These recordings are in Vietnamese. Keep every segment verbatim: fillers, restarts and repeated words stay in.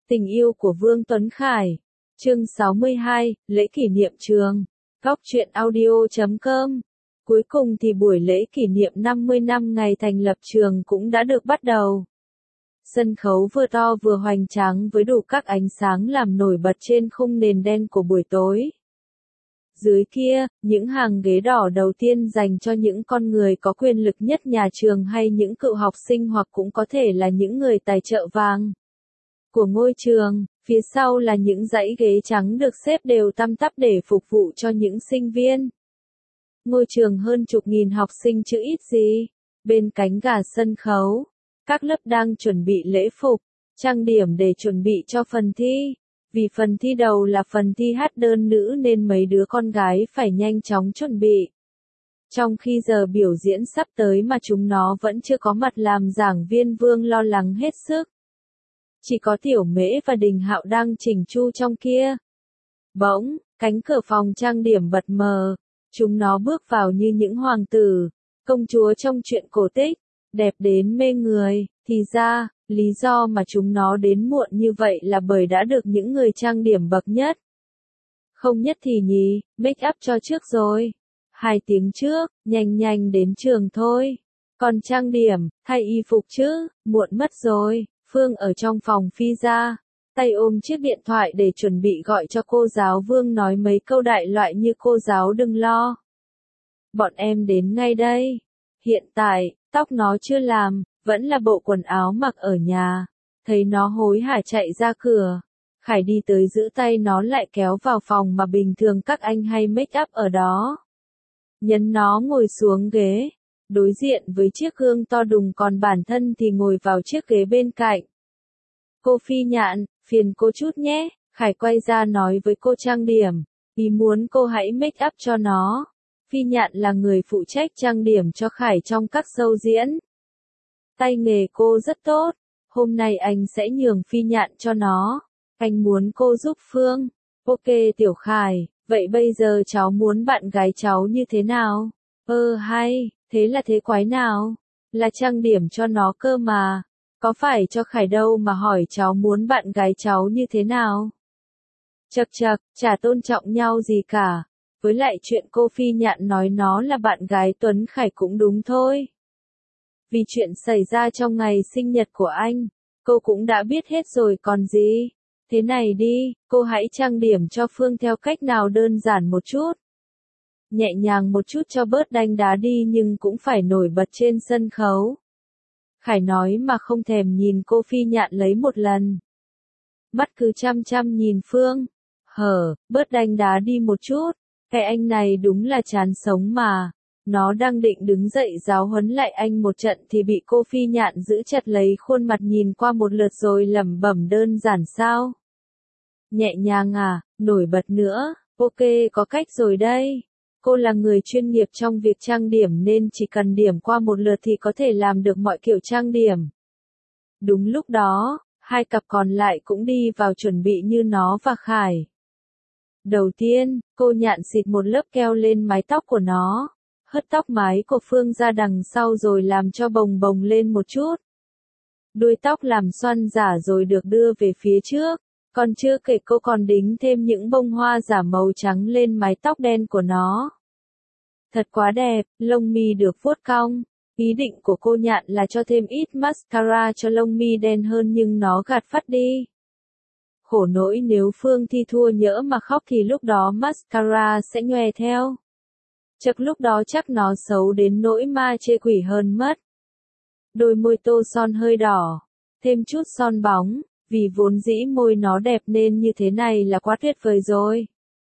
Tình yêu của Vương Tuấn Khải. Chương sáu mươi hai, lễ kỷ niệm trường. Góc truyện audio chấm com. Cuối cùng thì buổi lễ kỷ niệm năm mươi năm ngày thành lập trường cũng đã được bắt đầu. Sân khấu vừa to vừa hoành tráng với đủ các ánh sáng làm nổi bật trên khung nền đen của buổi tối. Dưới kia, những hàng ghế đỏ đầu tiên dành cho những con người có quyền lực nhất nhà trường hay những cựu học sinh hoặc cũng có thể là những người tài trợ vàng của ngôi trường, phía sau là những dãy ghế trắng được xếp đều tăm tắp để phục vụ cho những sinh viên. Ngôi trường hơn chục nghìn học sinh chứ ít gì. Bên cánh gà sân khấu, các lớp đang chuẩn bị lễ phục, trang điểm để chuẩn bị cho phần thi. Vì phần thi đầu là phần thi hát đơn nữ nên mấy đứa con gái phải nhanh chóng chuẩn bị. Trong khi giờ biểu diễn sắp tới mà chúng nó vẫn chưa có mặt làm giảng viên Vương lo lắng hết sức. Chỉ có Tiểu Mễ và Đình Hạo đang chỉnh chu trong kia. Bỗng, cánh cửa phòng trang điểm bật mờ. Chúng nó bước vào như những hoàng tử, công chúa trong truyện cổ tích, đẹp đến mê người. Thì ra, lý do mà chúng nó đến muộn như vậy là bởi đã được những người trang điểm bậc nhất. Không nhất thì nhì, make up cho trước rồi. Hai tiếng trước, nhanh nhanh đến trường thôi. Còn trang điểm, thay y phục chứ, muộn mất rồi. Phương ở trong phòng phi ra, tay ôm chiếc điện thoại để chuẩn bị gọi cho cô giáo Vương nói mấy câu đại loại như cô giáo đừng lo. Bọn em đến ngay đây. Hiện tại, tóc nó chưa làm, vẫn là bộ quần áo mặc ở nhà. Thấy nó hối hả chạy ra cửa. Khải đi tới giữ tay nó lại kéo vào phòng mà bình thường các anh hay make up ở đó. Nhấn nó ngồi xuống ghế. Đối diện với chiếc gương to đùng còn bản thân thì ngồi vào chiếc ghế bên cạnh. Cô Phi Nhạn, phiền cô chút nhé, Khải quay ra nói với cô trang điểm, ý muốn cô hãy make up cho nó. Phi Nhạn là người phụ trách trang điểm cho Khải trong các show diễn. Tay nghề cô rất tốt, hôm nay anh sẽ nhường Phi Nhạn cho nó. Anh muốn cô giúp Phương. Ok Tiểu Khải, vậy bây giờ cháu muốn bạn gái cháu như thế nào? Ơ hay. Thế là thế quái nào? Là trang điểm cho nó cơ mà. Có phải cho Khải đâu mà hỏi cháu muốn bạn gái cháu như thế nào? Chậc chậc, chả tôn trọng nhau gì cả. Với lại chuyện cô Phi Nhạn nói nó là bạn gái Tuấn Khải cũng đúng thôi. Vì chuyện xảy ra trong ngày sinh nhật của anh, cô cũng đã biết hết rồi còn gì. Thế này đi, cô hãy trang điểm cho Phương theo cách nào đơn giản một chút. Nhẹ nhàng một chút cho bớt đanh đá đi nhưng cũng phải nổi bật trên sân khấu. Khải nói mà không thèm nhìn cô Phi Nhạn lấy một lần. Mắt cứ chăm chăm nhìn Phương. Hở, bớt đanh đá đi một chút. Cái anh này đúng là chán sống mà. Nó đang định đứng dậy giáo huấn lại anh một trận thì bị cô Phi Nhạn giữ chặt lấy khuôn mặt nhìn qua một lượt rồi lẩm bẩm đơn giản sao. Nhẹ nhàng à, nổi bật nữa, ok có cách rồi đây. Cô là người chuyên nghiệp trong việc trang điểm nên chỉ cần điểm qua một lượt thì có thể làm được mọi kiểu trang điểm. Đúng lúc đó, hai cặp còn lại cũng đi vào chuẩn bị như nó và Khải. Đầu tiên, cô Nhạn xịt một lớp keo lên mái tóc của nó, hất tóc mái của Phương ra đằng sau rồi làm cho bồng bồng lên một chút. Đuôi tóc làm xoăn giả rồi được đưa về phía trước, còn chưa kể cô còn đính thêm những bông hoa giả màu trắng lên mái tóc đen của nó. Thật quá đẹp, lông mi được vuốt cong. Ý định của cô Nhạn là cho thêm ít mascara cho lông mi đen hơn nhưng nó gạt phắt đi. Khổ nỗi nếu Phương thi thua nhỡ mà khóc thì lúc đó mascara sẽ nhòe theo. Chắc lúc đó chắc nó xấu đến nỗi ma chê quỷ hơn mất. Đôi môi tô son hơi đỏ, thêm chút son bóng, vì vốn dĩ môi nó đẹp nên như thế này là quá tuyệt vời rồi.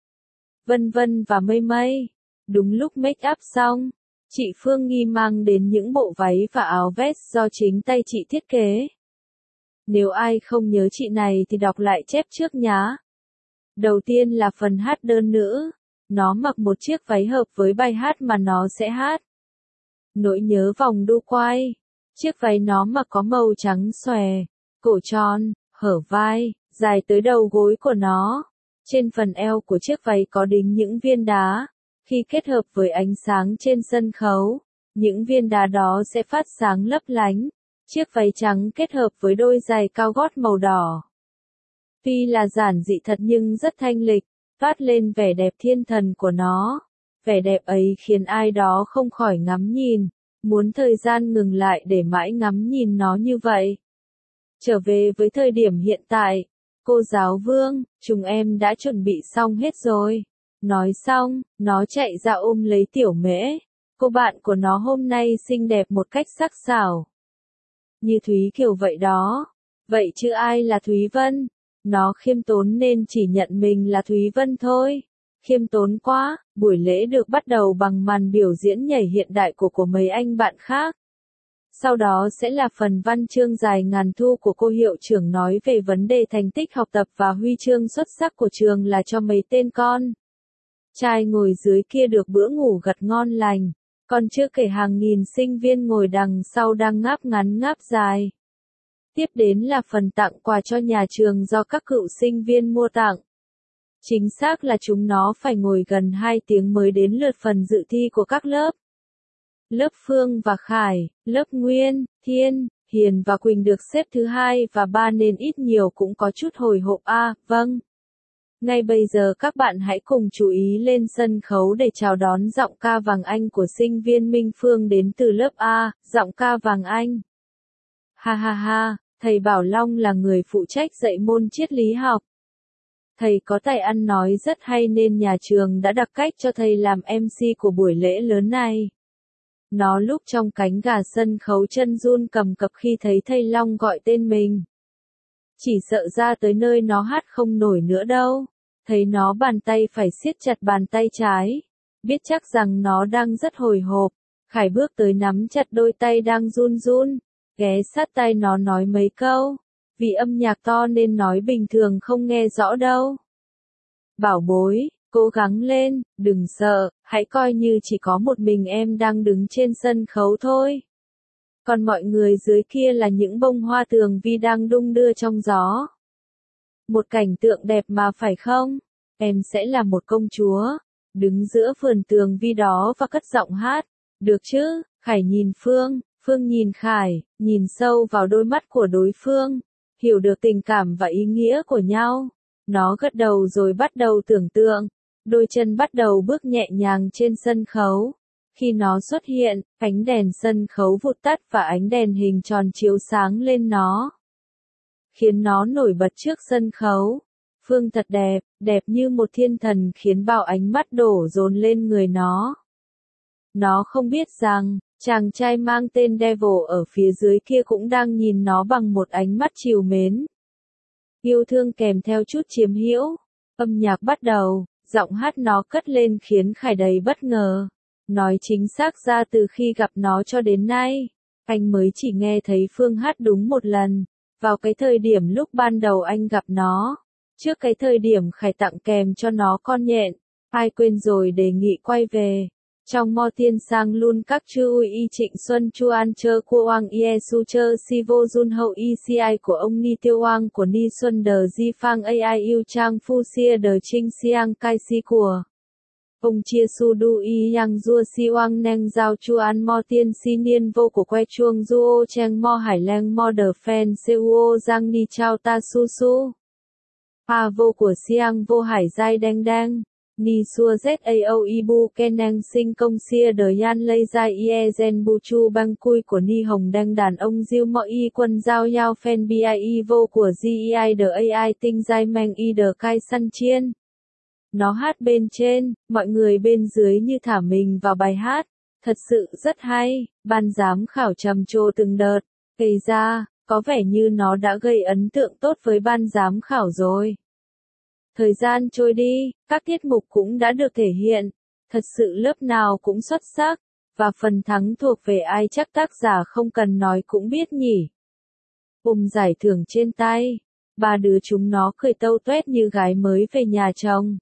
Vân vân và mây mây. Đúng lúc make up xong, chị Phương Nghi mang đến những bộ váy và áo vest do chính tay chị thiết kế. Nếu ai không nhớ chị này thì đọc lại chép trước nhá. Đầu tiên là phần hát đơn nữ. Nó mặc một chiếc váy hợp với bài hát mà nó sẽ hát. Nỗi nhớ vòng đu quay. Chiếc váy nó mặc có màu trắng xòe, cổ tròn, hở vai, dài tới đầu gối của nó. Trên phần eo của chiếc váy có đính những viên đá. Khi kết hợp với ánh sáng trên sân khấu, những viên đá đó sẽ phát sáng lấp lánh. Chiếc váy trắng kết hợp với đôi giày cao gót màu đỏ. Tuy là giản dị thật nhưng rất thanh lịch, toát lên vẻ đẹp thiên thần của nó. Vẻ đẹp ấy khiến ai đó không khỏi ngắm nhìn, muốn thời gian ngừng lại để mãi ngắm nhìn nó như vậy. Trở về với thời điểm hiện tại, cô giáo Vương, chúng em đã chuẩn bị xong hết rồi. Nói xong, nó chạy ra ôm lấy Tiểu Mễ. Cô bạn của nó hôm nay xinh đẹp một cách sắc sảo. Như Thúy Kiều vậy đó. Vậy chứ ai là Thúy Vân? Nó khiêm tốn nên chỉ nhận mình là Thúy Vân thôi. Khiêm tốn quá, buổi lễ được bắt đầu bằng màn biểu diễn nhảy hiện đại của của mấy anh bạn khác. Sau đó sẽ là phần văn chương dài ngàn thu của cô hiệu trưởng nói về vấn đề thành tích học tập và huy chương xuất sắc của trường là cho mấy tên con. Trai ngồi dưới kia được bữa ngủ gật ngon lành, còn chưa kể hàng nghìn sinh viên ngồi đằng sau đang ngáp ngắn ngáp dài. Tiếp đến là phần tặng quà cho nhà trường do các cựu sinh viên mua tặng. Chính xác là chúng nó phải ngồi gần hai tiếng mới đến lượt phần dự thi của các lớp. Lớp Phương và Khải, lớp Nguyên, Thiên, Hiền và Quỳnh được xếp thứ hai và ba nên ít nhiều cũng có chút hồi hộp a, à, vâng. Ngay bây giờ các bạn hãy cùng chú ý lên sân khấu để chào đón giọng ca vàng Anh của sinh viên Minh Phương đến từ lớp A, giọng ca vàng Anh. Ha ha ha, thầy Bảo Long là người phụ trách dạy môn triết lý học. Thầy có tài ăn nói rất hay nên nhà trường đã đặt cách cho thầy làm em xê của buổi lễ lớn này. Nó lúc trong cánh gà sân khấu chân run cầm cập khi thấy thầy Long gọi tên mình. Chỉ sợ ra tới nơi nó hát không nổi nữa đâu. Thấy nó bàn tay phải siết chặt bàn tay trái. Biết chắc rằng nó đang rất hồi hộp. Khải bước tới nắm chặt đôi tay đang run run. Ghé sát tai nó nói mấy câu. Vì âm nhạc to nên nói bình thường không nghe rõ đâu. Bảo bối, cố gắng lên, đừng sợ, hãy coi như chỉ có một mình em đang đứng trên sân khấu thôi. Còn mọi người dưới kia là những bông hoa tường vi đang đung đưa trong gió. Một cảnh tượng đẹp mà phải không? Em sẽ là một công chúa, đứng giữa vườn tường vi đó và cất giọng hát. Được chứ? Khải nhìn Phương, Phương nhìn Khải, nhìn sâu vào đôi mắt của đối phương, hiểu được tình cảm và ý nghĩa của nhau. Nó gật đầu rồi bắt đầu tưởng tượng. Đôi chân bắt đầu bước nhẹ nhàng trên sân khấu. Khi nó xuất hiện, ánh đèn sân khấu vụt tắt và ánh đèn hình tròn chiếu sáng lên nó, khiến nó nổi bật trước sân khấu. Phương thật đẹp, đẹp như một thiên thần khiến bao ánh mắt đổ dồn lên người nó. Nó không biết rằng, chàng trai mang tên Devil ở phía dưới kia cũng đang nhìn nó bằng một ánh mắt trìu mến. Yêu thương kèm theo chút chiếm hữu. Âm nhạc bắt đầu, giọng hát nó cất lên khiến Khải đầy bất ngờ. Nói chính xác ra từ khi gặp nó cho đến nay, anh mới chỉ nghe thấy Phương hát đúng một lần, vào cái thời điểm lúc ban đầu anh gặp nó, trước cái thời điểm Khải tặng kèm cho nó con nhện. Ai quên rồi đề nghị quay về. Trong Mo Tiên Sang luôn các chư ui y Trịnh Xuân Chu An Chơ Cua Oang Ie Su Chơ Si Vô Jun Hậu Y Si Ai của ông Ni Tiêu Oang của Ni Xuân Đờ Di Phang A I Yêu Trang Phu Sia Đờ Trinh Siang Kai Si của ông Chia Su Du Y Yang Dua Si Oang Neng Giao Chu An Mo Tiên Si Niên Vô của Que Chuông Duo Cheng Mo Hải Leng Mo Đờ Phen Seuo Giang Ni Chao Ta Su Su Pa Vô của Siang Vô Hải Giai Đeng Đeng Ni Xua Zao Ibu Keneng Sinh Công Sia Đờ Yan Lây Giai Ie Gen Bu Chu Bang Cui của Ni Hồng Đăng đàn ông Diêu Mo Y Quân Giao Yao Phen Bie Vô của Gi Đờ A I Tinh Giai Meng Y Đờ Kai Săn Chiên. Nó hát bên trên, mọi người bên dưới như thả mình vào bài hát. Thật sự rất hay, ban giám khảo trầm trồ từng đợt. Kể ra, có vẻ như nó đã gây ấn tượng tốt với ban giám khảo rồi. Thời gian trôi đi, các tiết mục cũng đã được thể hiện. Thật sự lớp nào cũng xuất sắc, và phần thắng thuộc về ai chắc tác giả không cần nói cũng biết nhỉ. Ôm giải thưởng trên tay, ba đứa chúng nó cười tâu tuét như gái mới về nhà chồng.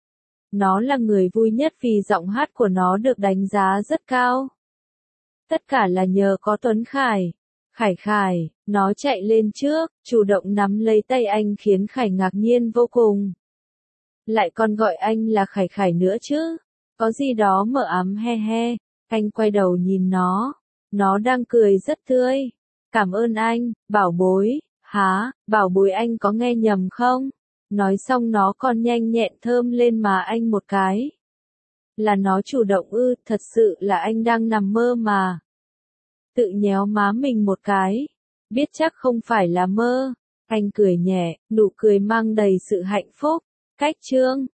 Nó là người vui nhất vì giọng hát của nó được đánh giá rất cao. Tất cả là nhờ có Tuấn Khải. Khải Khải, nó chạy lên trước, chủ động nắm lấy tay anh khiến Khải ngạc nhiên vô cùng. Lại còn gọi anh là Khải Khải nữa chứ, có gì đó mờ ám he he. Anh quay đầu nhìn nó, nó đang cười rất tươi. Cảm ơn anh, bảo bối. Hả, bảo bối anh có nghe nhầm không? Nói xong nó còn nhanh nhẹn thơm lên má anh một cái. Là nó chủ động ư, thật sự là anh đang nằm mơ mà. Tự nhéo má mình một cái. Biết chắc không phải là mơ. Anh cười nhẹ, nụ cười mang đầy sự hạnh phúc. Cách chương